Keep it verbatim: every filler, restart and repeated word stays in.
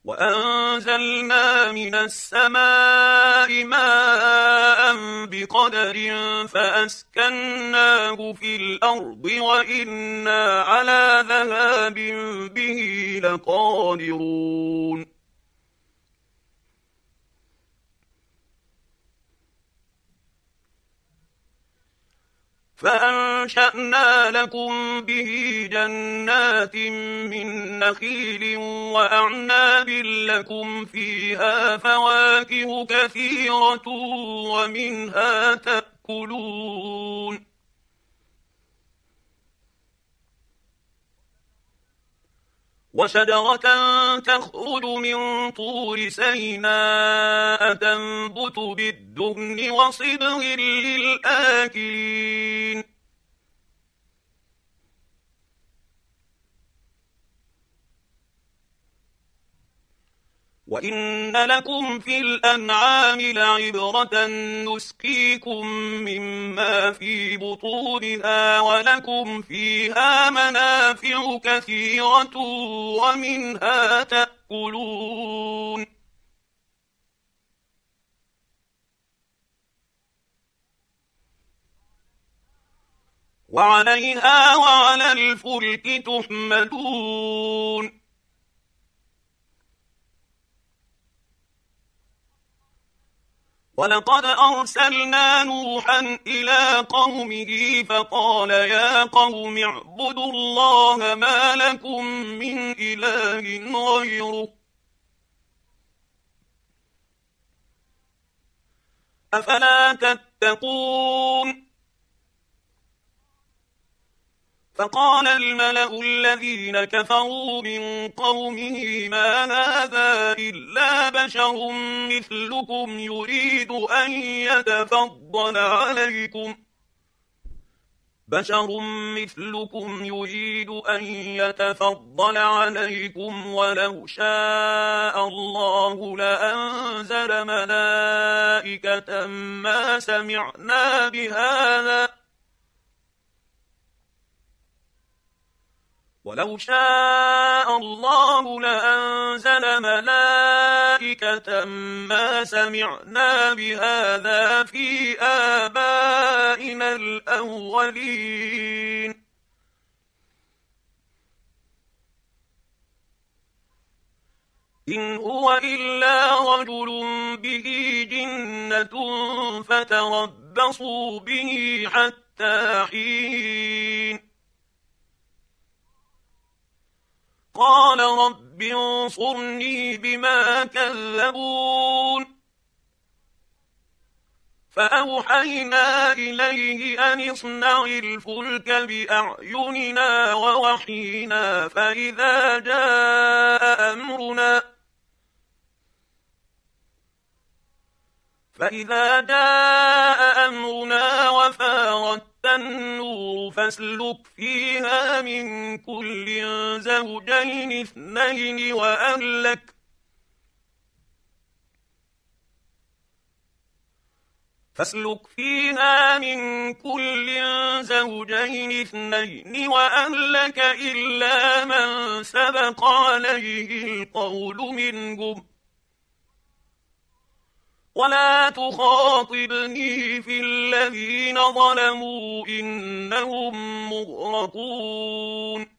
وأنزلنا من السماء ماء بقدر فأسكناه في الأرض وإنا على ذهاب به لقادرون فأنشأنا لكم به جنات من نخيل وأعناب لكم فيها فواكه كثيرة ومنها تأكلون وشجرة تخرج من طور سيناء تنبت بالدهن وصبغ للآكلين وإن لكم في الأنعام لعبرة نسقيكم مما في بطونها ولكم فيها منافع كثيرة ومنها تأكلون وعليها وعلى الفلك تحملون ولقد أرسلنا نوحا إلى قومه فقال يا قوم اعبدوا الله ما لكم من إله غيره أفلا تتقون فقال الملأ الذين كفروا من قومه ما هذا إلا بشر مثلكم يريد أن يتفضل عليكم بشر مثلكم يريد أن يتفضل عليكم ولو شاء الله لأنزل ملائكة ما سمعنا بهذا ولو شاء الله لأنزل ملائكة ما سمعنا بهذا في آبائنا الأولين إن هو إلا رجل به جنة فتربصوا به حتى حين قال رب انصرني بما كذبون فأوحينا إليه أن اصنع الفلك بأعيننا ووحينا فإذا جاء أمرنا فإذا جاء أمرنا وفارت النور فاسلك فيها من كل زوجين اثنين وأهلك فاسلك فيها من كل زوجين اثنين وأهلك إلا من سبق عليه القول منهم ولا تخاطبني في الذين ظلموا إنهم مغرقون